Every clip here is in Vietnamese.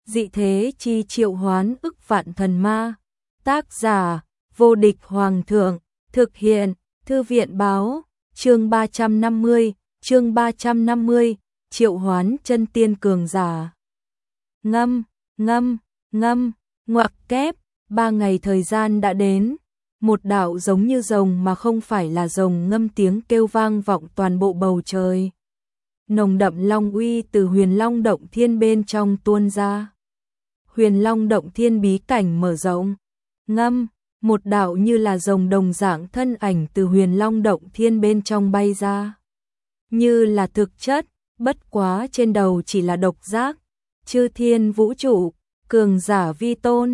dị thế chi triệu hoán ức vạn thần ma. Tác giả, vô địch hoàng thượng, thực hiện, thư viện báo, chương 350, triệu hoán chân tiên cường giả. Ngâm, ngoặc kép, 3 ngày thời gian đã đến, một đạo giống như rồng mà không phải là rồng ngâm tiếng kêu vang vọng toàn bộ bầu trời. Nồng đậm long uy từ Huyền Long Động Thiên bên trong tuôn ra. Huyền Long Động Thiên bí cảnh mở rộng. Một đạo như là rồng đồng dạng thân ảnh từ Huyền Long Động Thiên bên trong bay ra. Như là thực chất, bất quá trên đầu chỉ là độc giác. Chư thiên vũ trụ, cường giả vi tôn.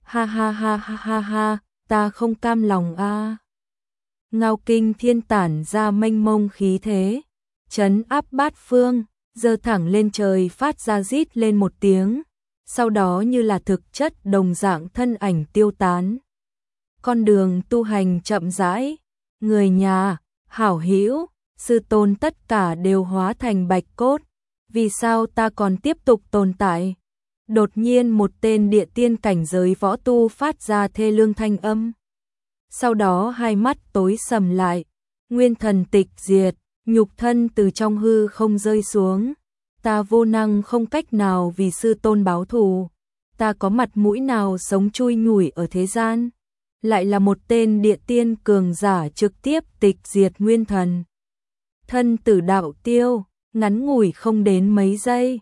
Ha, ta không cam lòng a. Ngao kinh thiên tản ra mênh mông khí thế, trấn áp bát phương, giơ thẳng lên trời phát ra rít lên một tiếng, sau đó như là thực chất đồng dạng thân ảnh tiêu tán. Con đường tu hành chậm rãi, người nhà, hảo hữu, sư tôn tất cả đều hóa thành bạch cốt. Vì sao ta còn tiếp tục tồn tại? Đột nhiên một tên địa tiên cảnh giới võ tu phát ra thê lương thanh âm. Sau đó hai mắt tối sầm lại, nguyên thần tịch diệt, nhục thân từ trong hư không rơi xuống. Ta vô năng không cách nào vì sư tôn báo thù. Ta có mặt mũi nào sống chui nhủi ở thế gian? Lại là một tên địa tiên cường giả trực tiếp tịch diệt nguyên thần. Thân tử đạo tiêu, ngắn ngủi không đến mấy giây.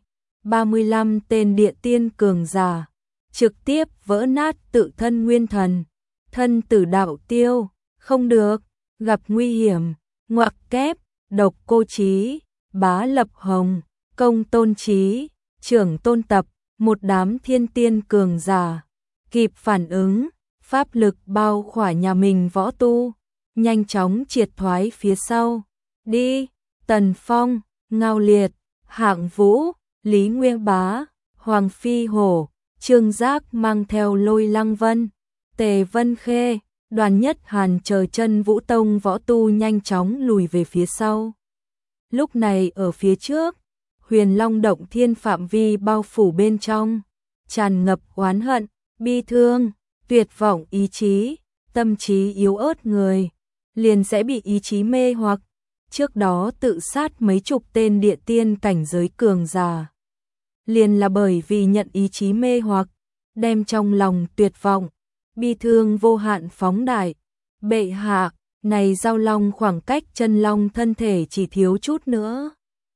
35 tên địa tiên cường giả, trực tiếp vỡ nát tự thân nguyên thần. Thân tử đạo tiêu, không được, gặp nguy hiểm, ngoặc kép, độc cô Chí, Bá Lập Hồng, Công Tôn Chí, Trưởng Tôn Tập, một đám thiên tiên cường giả. Kịp phản ứng, pháp lực bao khỏa nhà mình võ tu, nhanh chóng triệt thoái phía sau. Đi, Tần Phong, Ngao Liệt, Hạng Vũ, Lý Nguyên Bá, Hoàng Phi Hổ, Trương Giác mang theo Lôi Lăng Vân, Tề Vân Khê, Đoàn Nhất Hàn chờ chân Vũ Tông võ tu nhanh chóng lùi về phía sau. Lúc này ở phía trước, Huyền Long Động Thiên phạm vi bao phủ bên trong, tràn ngập oán hận, bi thương, tuyệt vọng ý chí, tâm trí yếu ớt người, liền sẽ bị ý chí mê hoặc. Trước đó tự sát mấy chục tên địa tiên cảnh giới cường giả. Liền là bởi vì nhận ý chí mê hoặc, đem trong lòng tuyệt vọng, bi thương vô hạn phóng đại. Bệ hạ, này giao long khoảng cách chân long thân thể chỉ thiếu chút nữa.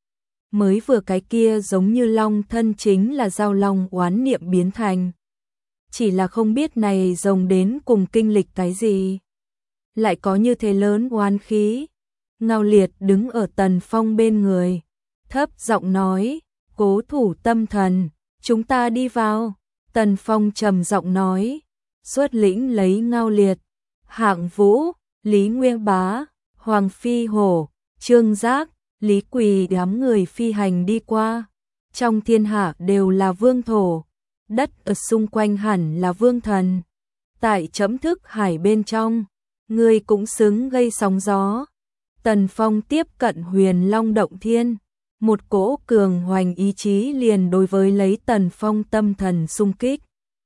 Mới vừa cái kia giống như long thân chính là giao long oán niệm biến thành. Chỉ là không biết này rồng đến cùng kinh lịch cái gì. Lại có như thế lớn oán khí. Ngao Liệt đứng ở Tần Phong bên người, thấp giọng nói, cố thủ tâm thần, chúng ta đi vào. Tần Phong trầm giọng nói, xuất lĩnh lấy Ngao Liệt, Hạng Vũ, Lý Nguyên Bá, Hoàng Phi Hổ, Trương Giác, Lý Quỳ đám người phi hành đi qua. Trong thiên hạ đều là vương thổ, đất ở xung quanh hẳn là vương thần. Tại chấm thức hải bên trong, người cũng xứng gây sóng gió. Tần Phong tiếp cận Huyền Long Động Thiên, một cỗ cường hoành ý chí liền đối với lấy Tần Phong tâm thần xung kích.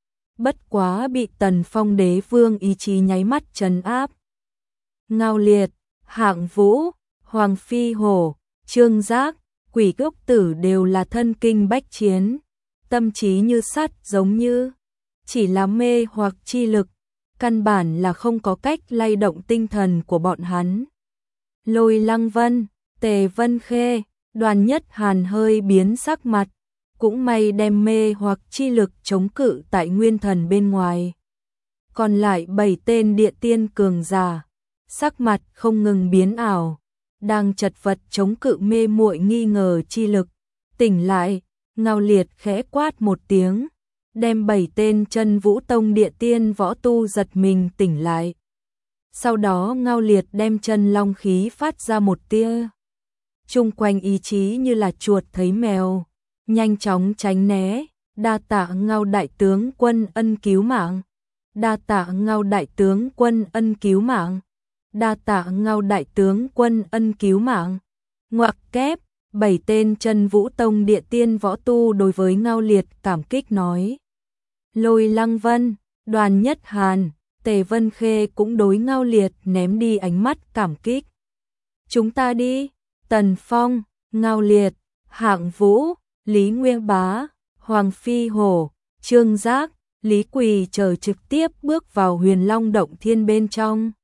Bất quá bị Tần Phong đế vương ý chí nháy mắt trấn áp. Ngao Liệt, Hạng Vũ, Hoàng Phi Hổ, Trương Giác, Quỷ Cốc Tử đều là thân kinh bách chiến, tâm trí như sắt giống như, chỉ là mê hoặc chi lực, căn bản là không có cách lay động tinh thần của bọn hắn. Lôi Lăng Vân, Tề Vân Khê, Đoàn Nhất Hàn hơi biến sắc mặt, cũng may đem mê hoặc chi lực chống cự tại nguyên thần bên ngoài. Còn lại 7 tên địa tiên cường giả, sắc mặt không ngừng biến ảo, đang chật vật chống cự mê muội nghi ngờ chi lực. Tỉnh lại, Ngao Liệt khẽ quát một tiếng, đem 7 tên chân Vũ Tông địa tiên võ tu giật mình tỉnh lại. Sau đó Ngao Liệt đem chân long khí phát ra một tia. Chung quanh ý chí như là chuột thấy mèo, nhanh chóng tránh né. Đa tạ Ngao đại tướng quân ân cứu mạng. Đa tạ Ngao đại tướng quân ân cứu mạng. Đa tạ Ngao đại tướng quân ân cứu mạng. Ngoặc kép, 7 tên Chân Vũ Tông địa tiên võ tu đối với Ngao Liệt cảm kích nói. Lôi Lăng Vân, Đoàn Nhất Hàn, Tề Vân Khê cũng đối Ngao Liệt ném đi ánh mắt cảm kích. Chúng ta đi, Tần Phong, Ngao Liệt, Hạng Vũ, Lý Nguyên Bá, Hoàng Phi Hổ, Trương Giác, Lý Quỳ chờ trực tiếp bước vào Huyền Long Động Thiên bên trong.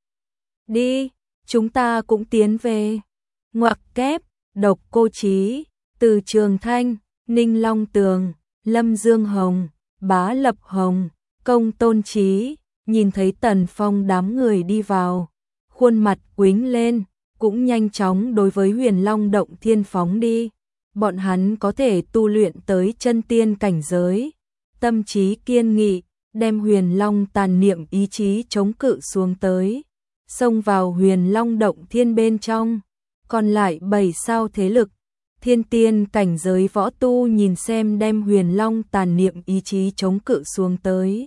Đi, chúng ta cũng tiến về. Ngoặc kép, Độc Cô Chí, Từ Trường Thanh, Ninh Long Tường, Lâm Dương Hồng, Bá Lập Hồng, Công Tôn Chí, nhìn thấy Tần Phong đám người đi vào, khuôn mặt quĩnh lên, cũng nhanh chóng đối với Huyền Long Động Thiên phóng đi. Bọn hắn có thể tu luyện tới chân tiên cảnh giới, tâm trí kiên nghị, đem Huyền Long tàn niệm ý chí chống cự xuống tới, xông vào Huyền Long Động Thiên bên trong. Còn lại 7 sao thế lực, thiên tiên cảnh giới võ tu nhìn xem đem Huyền Long tàn niệm ý chí chống cự xuống tới.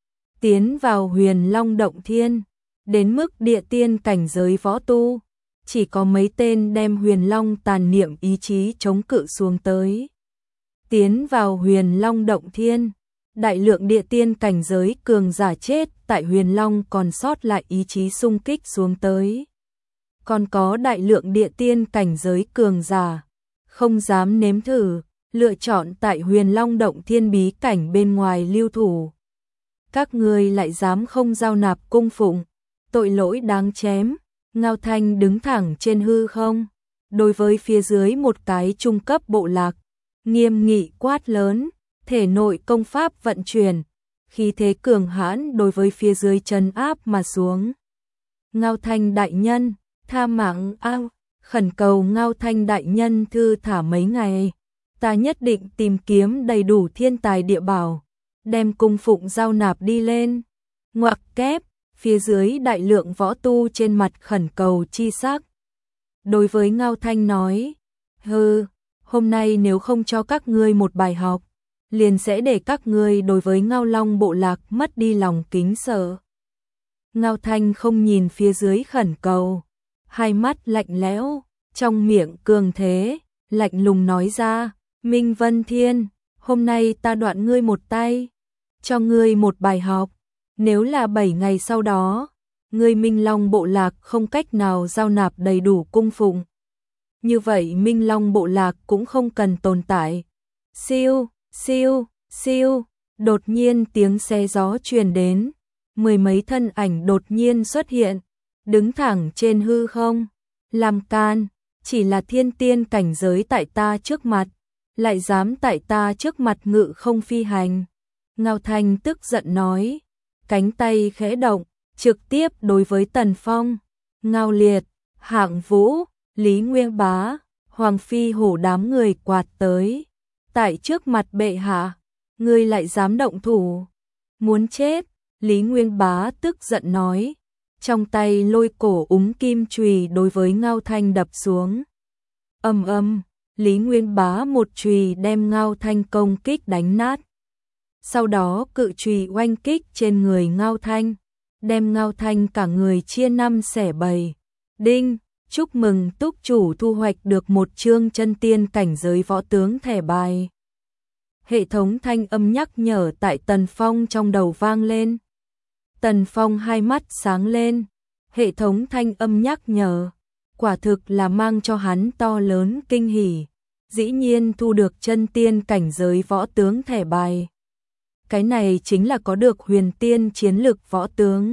Tiến vào Huyền Long Động Thiên, đến mức địa tiên cảnh giới võ tu, chỉ có mấy tên đem Huyền Long tàn niệm ý chí chống cự xuống tới. Tiến vào Huyền Long Động Thiên, đại lượng địa tiên cảnh giới cường giả chết tại Huyền Long còn sót lại ý chí xung kích xuống tới. Còn có đại lượng địa tiên cảnh giới cường giả, không dám nếm thử, lựa chọn tại Huyền Long Động Thiên bí cảnh bên ngoài lưu thủ. Các ngươi lại dám không giao nạp cung phụng, tội lỗi đáng chém. Ngao Thanh đứng thẳng trên hư không, đối với phía dưới một cái trung cấp bộ lạc, nghiêm nghị quát lớn, thể nội công pháp vận chuyển, khí thế cường hãn đối với phía dưới trấn áp mà xuống. Ngao Thanh đại nhân, tha mạng ao, khẩn cầu Ngao Thanh đại nhân thư thả mấy ngày, ta nhất định tìm kiếm đầy đủ thiên tài địa bảo, đem cung phụng giao nạp đi lên. Ngoặc kép, phía dưới đại lượng võ tu trên mặt khẩn cầu chi sắc. Đối với Ngao Thanh nói, hừ, hôm nay nếu không cho các ngươi một bài học, liền sẽ để các ngươi đối với Ngao Long bộ lạc mất đi lòng kính sợ. Ngao Thanh không nhìn phía dưới khẩn cầu, hai mắt lạnh lẽo, trong miệng cường thế, lạnh lùng nói ra, Minh Vân Thiên, hôm nay ta đoạn ngươi một tay, cho ngươi một bài học. Nếu là 7 ngày sau đó, ngươi Minh Long bộ lạc không cách nào giao nạp đầy đủ cung phụng, như vậy Minh Long bộ lạc cũng không cần tồn tại. Siêu, siêu, siêu, đột nhiên tiếng xe gió truyền đến, mười mấy thân ảnh đột nhiên xuất hiện, đứng thẳng trên hư không, làm can, chỉ là thiên tiên cảnh giới tại ta trước mặt, lại dám tại ta trước mặt ngự không phi hành. Ngao Thanh tức giận nói, cánh tay khẽ động, trực tiếp đối với Tần Phong, Ngao Liệt, Hạng Vũ, Lý Nguyên Bá, Hoàng Phi Hổ đám người quạt tới. Tại trước mặt bệ hạ, ngươi lại dám động thủ, muốn chết. Lý Nguyên Bá tức giận nói, trong tay lôi cổ úng kim chùy đối với Ngao Thanh đập xuống. Ầm ầm, Lý Nguyên Bá một chùy đem Ngao Thanh công kích đánh nát. Sau đó cự chùy oanh kích trên người Ngao Thanh, đem Ngao Thanh cả người chia 5 xẻ 7. Đinh, chúc mừng túc chủ thu hoạch được một chương chân tiên cảnh giới võ tướng thẻ bài. Hệ thống thanh âm nhắc nhở tại Tần Phong trong đầu vang lên. Tần Phong hai mắt sáng lên, hệ thống thanh âm nhắc nhở, quả thực là mang cho hắn to lớn kinh hỉ, dĩ nhiên thu được chân tiên cảnh giới võ tướng thẻ bài. Cái này chính là có được huyền tiên chiến lực võ tướng.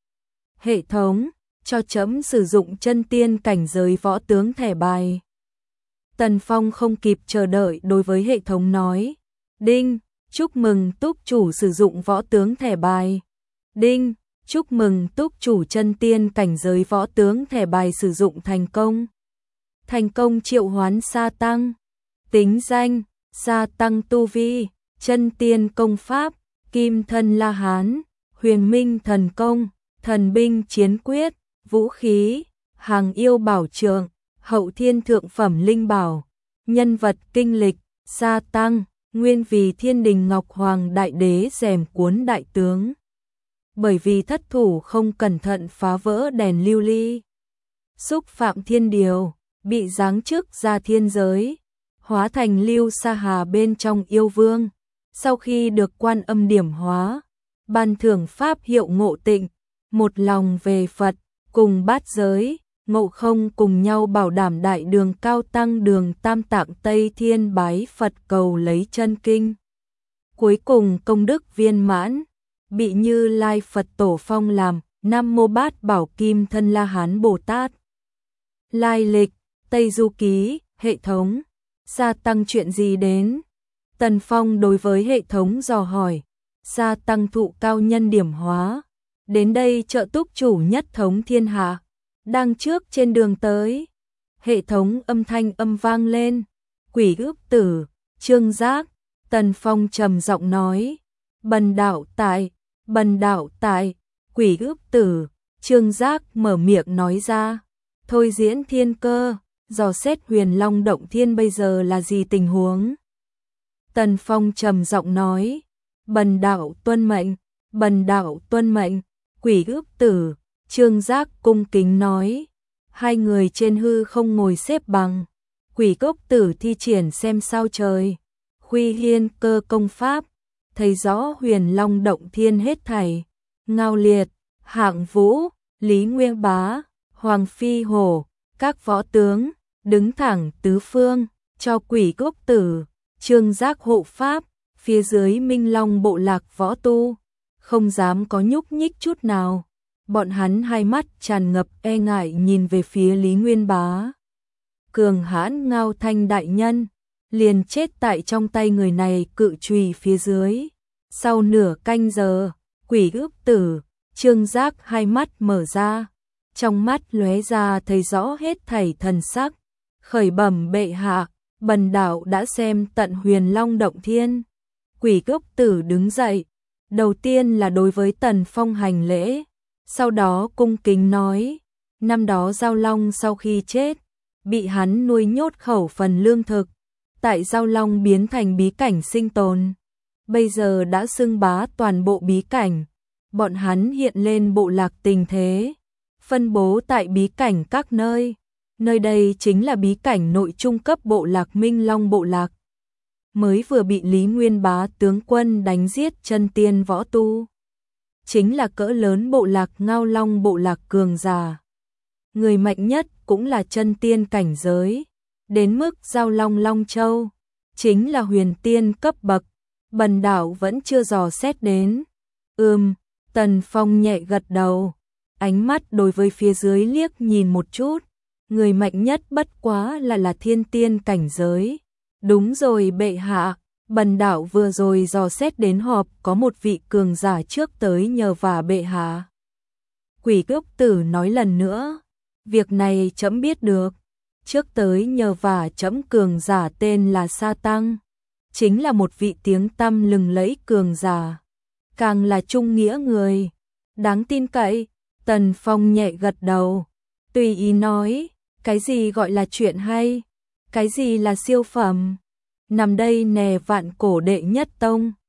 Hệ thống, cho chấm sử dụng chân tiên cảnh giới võ tướng thẻ bài. Tần Phong không kịp chờ đợi đối với hệ thống nói, đinh, chúc mừng túc chủ sử dụng võ tướng thẻ bài. Đinh, chúc mừng túc chủ chân tiên cảnh giới võ tướng thẻ bài sử dụng thành công. Thành công triệu hoán Sa Tăng. Tính danh, Sa Tăng tu vi, chân tiên công pháp, Kim Thân La Hán, Huyền Minh thần công, Thần binh chiến quyết, vũ khí, Hàng yêu bảo trượng, Hậu thiên thượng phẩm linh bảo. Nhân vật kinh lịch, Sa Tăng, nguyên vì Thiên Đình Ngọc Hoàng đại đế rèm cuốn đại tướng. Bởi vì thất thủ không cẩn thận phá vỡ đèn lưu ly, xúc phạm thiên điều, bị giáng chức ra thiên giới, hóa thành Lưu Sa Hà bên trong yêu vương. Sau khi được Quan Âm điểm hóa, ban thưởng pháp hiệu Ngộ Tịnh, một lòng về Phật, cùng bát giới, Ngộ Không cùng nhau bảo đảm đại đường cao tăng đường Tam Tạng Tây Thiên bái Phật cầu lấy chân kinh. Cuối cùng công đức viên mãn, bị Như Lai Phật Tổ phong làm Nam Mô Bát Bảo Kim Thân La Hán Bồ Tát. Lai lịch, Tây Du Ký, hệ thống, Sa Tăng chuyện gì đến? Tần Phong đối với hệ thống dò hỏi, Sa Tăng thụ cao nhân điểm hóa, đến đây trợ túc chủ nhất thống thiên hạ, đang trước trên đường tới. Hệ thống âm thanh âm vang lên, Quỷ Ước Tử, Trương Giác. Tần Phong trầm giọng nói, bần đạo tại, Quỷ Ước Tử, Trương Giác mở miệng nói ra, thôi diễn thiên cơ, dò xét Huyền Long Động Thiên bây giờ là gì tình huống. Tần Phong trầm giọng nói, bần đạo tuân mệnh, Quỷ Ước Tử, Trương Giác cung kính nói, hai người trên hư không ngồi xếp bằng, Quỷ Ước Tử thi triển xem sao trời, Khuy Hiên cơ công pháp, thấy rõ Huyền Long Động Thiên hết thảy, Ngao Liệt, Hạng Vũ, Lý Nguyên Bá, Hoàng Phi Hổ, các võ tướng, đứng thẳng tứ phương, cho Quỷ Ước Tử, Trương Giác hộ pháp, phía dưới Minh Long bộ lạc võ tu, không dám có nhúc nhích chút nào. Bọn hắn hai mắt tràn ngập e ngại nhìn về phía Lý Nguyên Bá. Cường hãn Ngao Thanh đại nhân, liền chết tại trong tay người này cự chùy phía dưới. Sau nửa canh giờ, Quỷ Ước Tử, Trương Giác hai mắt mở ra, trong mắt lóe ra thấy rõ hết thảy thần sắc, khởi bẩm bệ hạ, bần đạo đã xem tận Huyền Long Động Thiên. Quỷ Ước Tử đứng dậy, đầu tiên là đối với Tần Phong hành lễ, sau đó cung kính nói, năm đó Giao Long sau khi chết, bị hắn nuôi nhốt khẩu phần lương thực, tại Giao Long biến thành bí cảnh sinh tồn, bây giờ đã xưng bá toàn bộ bí cảnh, bọn hắn hiện lên bộ lạc tình thế, phân bố tại bí cảnh các nơi, nơi đây chính là bí cảnh nội trung cấp bộ lạc Minh Long bộ lạc, mới vừa bị Lý Nguyên Bá tướng quân đánh giết chân tiên võ tu, chính là cỡ lớn bộ lạc Ngao Long bộ lạc cường giả. Người mạnh nhất cũng là chân tiên cảnh giới, đến mức Giao Long Long Châu, chính là huyền tiên cấp bậc, bần đạo vẫn chưa dò xét đến. Tần Phong nhẹ gật đầu, ánh mắt đối với phía dưới liếc nhìn một chút, người mạnh nhất bất quá là thiên tiên cảnh giới. Đúng rồi bệ hạ, bần đạo vừa rồi dò xét đến họp có một vị cường giả trước tới nhờ vả bệ hạ. Quỷ Ước Tử nói lần nữa, việc này trẫm biết được, trước tới nhờ vả trẫm cường giả tên là Sa Tăng, chính là một vị tiếng tăm lừng lẫy cường giả, càng là trung nghĩa người, đáng tin cậy. Tần Phong nhẹ gật đầu, tùy ý nói, cái gì gọi là chuyện hay, cái gì là siêu phẩm, nằm đây nè vạn cổ đệ nhất tông,